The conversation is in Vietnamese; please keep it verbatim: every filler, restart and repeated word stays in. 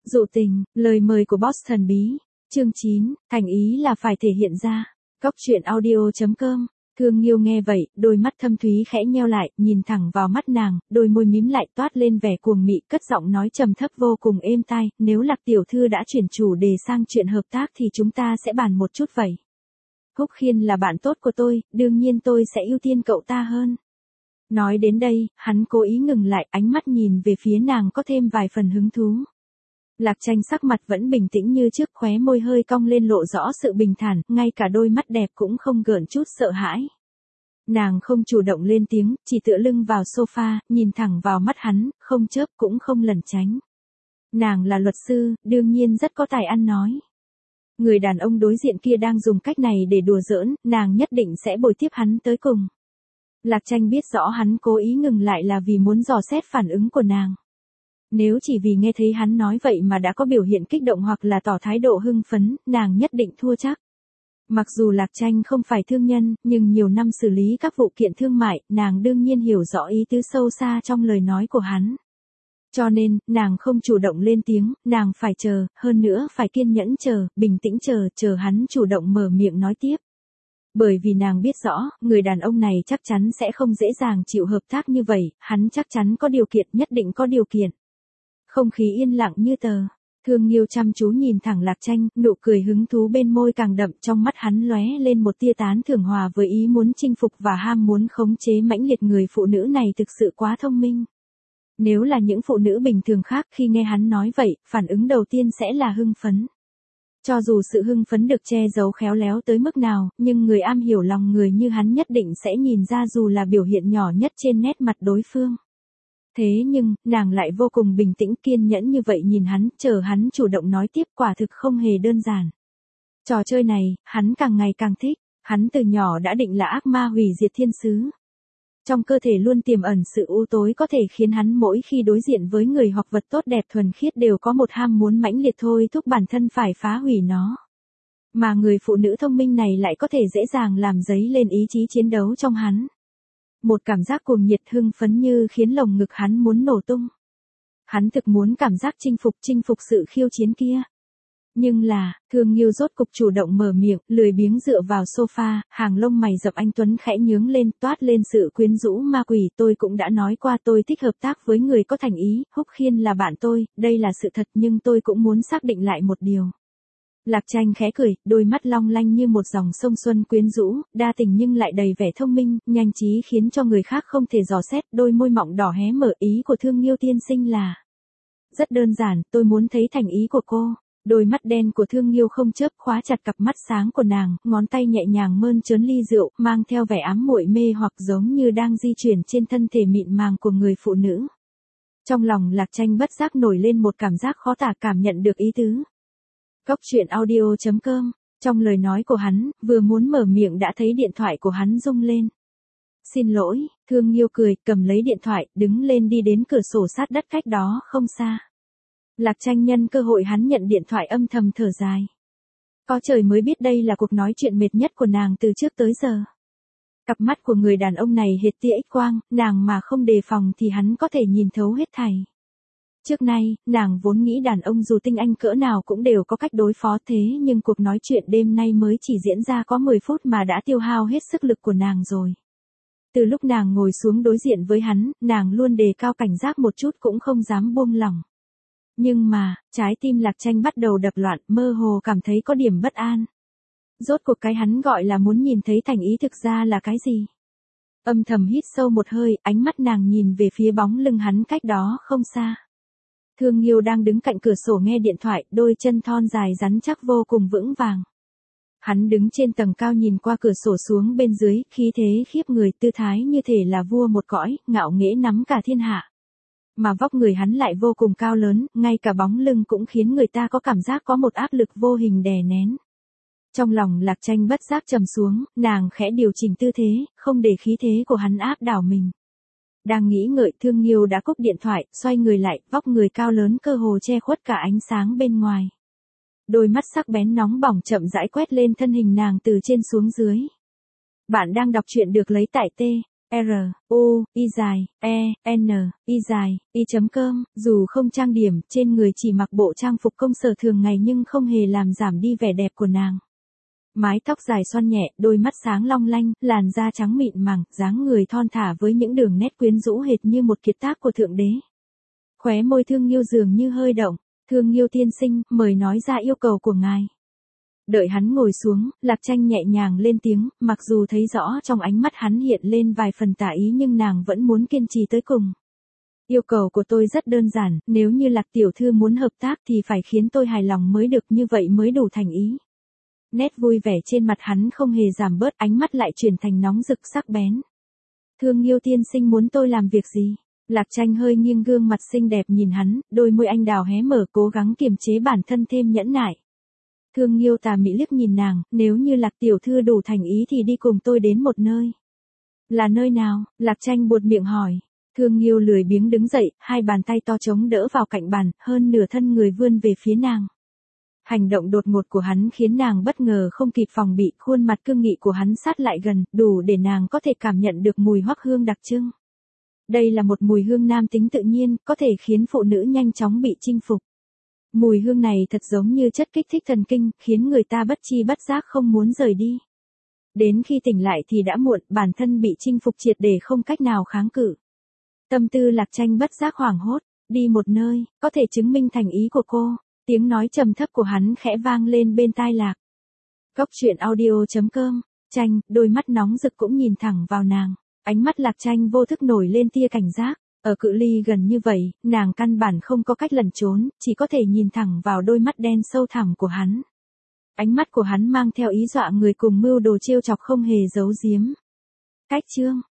Dụ tình, lời mời của boss thần bí. Chương chín, thành ý là phải thể hiện ra. Góc truyện audio chấm com. Thương Nghiêu nghe vậy, đôi mắt thâm thúy khẽ nheo lại, nhìn thẳng vào mắt nàng, đôi môi mím lại toát lên vẻ cuồng mị, cất giọng nói trầm thấp vô cùng êm tai, nếu Lạc tiểu thư đã chuyển chủ đề sang chuyện hợp tác thì chúng ta sẽ bàn một chút vậy. Húc Khiên là bạn tốt của tôi, đương nhiên tôi sẽ ưu tiên cậu ta hơn. Nói đến đây, hắn cố ý ngừng lại, ánh mắt nhìn về phía nàng có thêm vài phần hứng thú. Lạc Tranh sắc mặt vẫn bình tĩnh như trước, khóe môi hơi cong lên lộ rõ sự bình thản, ngay cả đôi mắt đẹp cũng không gợn chút sợ hãi. Nàng không chủ động lên tiếng, chỉ tựa lưng vào sofa, nhìn thẳng vào mắt hắn, không chớp cũng không lẩn tránh. Nàng là luật sư, đương nhiên rất có tài ăn nói. Người đàn ông đối diện kia đang dùng cách này để đùa giỡn, nàng nhất định sẽ bồi tiếp hắn tới cùng. Lạc Tranh biết rõ hắn cố ý ngừng lại là vì muốn dò xét phản ứng của nàng. Nếu chỉ vì nghe thấy hắn nói vậy mà đã có biểu hiện kích động hoặc là tỏ thái độ hưng phấn, nàng nhất định thua chắc. Mặc dù Lạc Tranh không phải thương nhân, nhưng nhiều năm xử lý các vụ kiện thương mại, nàng đương nhiên hiểu rõ ý tứ sâu xa trong lời nói của hắn. Cho nên, nàng không chủ động lên tiếng, nàng phải chờ, hơn nữa phải kiên nhẫn chờ, bình tĩnh chờ, chờ hắn chủ động mở miệng nói tiếp. Bởi vì nàng biết rõ, người đàn ông này chắc chắn sẽ không dễ dàng chịu hợp tác như vậy, hắn chắc chắn có điều kiện, nhất định có điều kiện. Không khí yên lặng như tờ. Thương Nghiêu chăm chú nhìn thẳng Lạc Tranh, nụ cười hứng thú bên môi càng đậm, trong mắt hắn lóe lên một tia tán thưởng hòa với ý muốn chinh phục và ham muốn khống chế mãnh liệt. Người phụ nữ này thực sự quá thông minh. Nếu là những phụ nữ bình thường khác khi nghe hắn nói vậy, phản ứng đầu tiên sẽ là hưng phấn. Cho dù sự hưng phấn được che giấu khéo léo tới mức nào, nhưng người am hiểu lòng người như hắn nhất định sẽ nhìn ra dù là biểu hiện nhỏ nhất trên nét mặt đối phương. Thế nhưng, nàng lại vô cùng bình tĩnh kiên nhẫn như vậy nhìn hắn, chờ hắn chủ động nói tiếp, quả thực không hề đơn giản. Trò chơi này, hắn càng ngày càng thích, hắn từ nhỏ đã định là ác ma hủy diệt thiên sứ. Trong cơ thể luôn tiềm ẩn sự u tối có thể khiến hắn mỗi khi đối diện với người hoặc vật tốt đẹp thuần khiết đều có một ham muốn mãnh liệt thôi thúc bản thân phải phá hủy nó. Mà người phụ nữ thông minh này lại có thể dễ dàng làm dấy lên ý chí chiến đấu trong hắn. Một cảm giác cuồng nhiệt hưng phấn như khiến lồng ngực hắn muốn nổ tung. Hắn thực muốn cảm giác chinh phục chinh phục sự khiêu chiến kia. Nhưng là, Thương Nghiêu rốt cục chủ động mở miệng, lười biếng dựa vào sofa, hàng lông mày dập anh tuấn khẽ nhướng lên, toát lên sự quyến rũ ma quỷ. Tôi cũng đã nói qua tôi thích hợp tác với người có thành ý, Húc Khiên là bạn tôi, đây là sự thật, nhưng tôi cũng muốn xác định lại một điều. Lạc Tranh khẽ cười, đôi mắt long lanh như một dòng sông xuân quyến rũ, đa tình nhưng lại đầy vẻ thông minh, nhanh trí khiến cho người khác không thể dò xét, đôi môi mọng đỏ hé mở. Ý của Thương Nghiêu tiên sinh là rất đơn giản, tôi muốn thấy thành ý của cô. Đôi mắt đen của Thương Nghiêu không chớp khóa chặt cặp mắt sáng của nàng, ngón tay nhẹ nhàng mơn trớn ly rượu, mang theo vẻ ám muội mê hoặc giống như đang di chuyển trên thân thể mịn màng của người phụ nữ. Trong lòng Lạc Tranh bất giác nổi lên một cảm giác khó tả, cảm nhận được ý tứ. Góc truyện audio chấm com. Trong lời nói của hắn, vừa muốn mở miệng đã thấy điện thoại của hắn rung lên. Xin lỗi, Thương Nghiêu cười, cầm lấy điện thoại, đứng lên đi đến cửa sổ sát đất cách đó không xa. Lạc Tranh nhân cơ hội hắn nhận điện thoại âm thầm thở dài. Có trời mới biết đây là cuộc nói chuyện mệt nhất của nàng từ trước tới giờ. Cặp mắt của người đàn ông này hệt tia X quang, nàng mà không đề phòng thì hắn có thể nhìn thấu hết thảy. Trước nay, nàng vốn nghĩ đàn ông dù tinh anh cỡ nào cũng đều có cách đối phó, thế nhưng cuộc nói chuyện đêm nay mới chỉ diễn ra có mười phút mà đã tiêu hao hết sức lực của nàng rồi. Từ lúc nàng ngồi xuống đối diện với hắn, nàng luôn đề cao cảnh giác một chút cũng không dám buông lỏng. Nhưng mà, trái tim Lạc Tranh bắt đầu đập loạn, mơ hồ cảm thấy có điểm bất an. Rốt cuộc cái hắn gọi là muốn nhìn thấy thành ý thực ra là cái gì? Âm thầm hít sâu một hơi, ánh mắt nàng nhìn về phía bóng lưng hắn cách đó không xa. Thương Nghiêu đang đứng cạnh cửa sổ nghe điện thoại, đôi chân thon dài rắn chắc vô cùng vững vàng. Hắn đứng trên tầng cao nhìn qua cửa sổ xuống bên dưới, khí thế khiếp người, tư thái như thể là vua một cõi, ngạo nghễ nắm cả thiên hạ. Mà vóc người hắn lại vô cùng cao lớn, ngay cả bóng lưng cũng khiến người ta có cảm giác có một áp lực vô hình đè nén. Trong lòng Lạc Tranh bất giác trầm xuống, nàng khẽ điều chỉnh tư thế, không để khí thế của hắn áp đảo mình. Đang nghĩ ngợi, Thương Nghiêu đã cúp điện thoại, xoay người lại, vóc người cao lớn cơ hồ che khuất cả ánh sáng bên ngoài. Đôi mắt sắc bén nóng bỏng chậm rãi quét lên thân hình nàng từ trên xuống dưới. Bạn đang đọc truyện được lấy tại T R, U, Y dài, E, N, Y dài, Y chấm cơm, dù không trang điểm, trên người chỉ mặc bộ trang phục công sở thường ngày nhưng không hề làm giảm đi vẻ đẹp của nàng. Mái tóc dài xoăn nhẹ, đôi mắt sáng long lanh, làn da trắng mịn màng, dáng người thon thả với những đường nét quyến rũ hệt như một kiệt tác của thượng đế. Khóe môi Thương Nghiêu dường như hơi động, Thương Nghiêu tiên sinh, mời nói ra yêu cầu của ngài. Đợi hắn ngồi xuống, Lạc Tranh nhẹ nhàng lên tiếng, mặc dù thấy rõ trong ánh mắt hắn hiện lên vài phần tà ý nhưng nàng vẫn muốn kiên trì tới cùng. Yêu cầu của tôi rất đơn giản, nếu như Lạc tiểu thư muốn hợp tác thì phải khiến tôi hài lòng mới được, như vậy mới đủ thành ý. Nét vui vẻ trên mặt hắn không hề giảm bớt, ánh mắt lại chuyển thành nóng rực sắc bén. Thương Nghiêu tiên sinh muốn tôi làm việc gì? Lạc Tranh hơi nghiêng gương mặt xinh đẹp nhìn hắn, đôi môi anh đào hé mở cố gắng kiềm chế bản thân thêm nhẫn nại. Thương Nghiêu tà mị liếc nhìn nàng, nếu như Lạc tiểu thư đủ thành ý thì đi cùng tôi đến một nơi. Là nơi nào? Lạc Tranh buột miệng hỏi. Thương Nghiêu lười biếng đứng dậy, hai bàn tay to chống đỡ vào cạnh bàn, hơn nửa thân người vươn về phía nàng. Hành động đột ngột của hắn khiến nàng bất ngờ không kịp phòng bị, khuôn mặt cương nghị của hắn sát lại gần, đủ để nàng có thể cảm nhận được mùi hoắc hương đặc trưng. Đây là một mùi hương nam tính tự nhiên, có thể khiến phụ nữ nhanh chóng bị chinh phục. Mùi hương này thật giống như chất kích thích thần kinh, khiến người ta bất chi bất giác không muốn rời đi. Đến khi tỉnh lại thì đã muộn, bản thân bị chinh phục triệt để không cách nào kháng cự. Tâm tư Lạc Tranh bất giác hoảng hốt, đi một nơi, có thể chứng minh thành ý của cô. Tiếng nói trầm thấp của hắn khẽ vang lên bên tai Lạc. Cốc truyện audio chấm com, Tranh, đôi mắt nóng rực cũng nhìn thẳng vào nàng. Ánh mắt Lạc Tranh vô thức nổi lên tia cảnh giác. Ở cự ly gần như vậy, nàng căn bản không có cách lẩn trốn, chỉ có thể nhìn thẳng vào đôi mắt đen sâu thẳm của hắn. Ánh mắt của hắn mang theo ý dọa người cùng mưu đồ trêu chọc không hề giấu giếm. Cách chương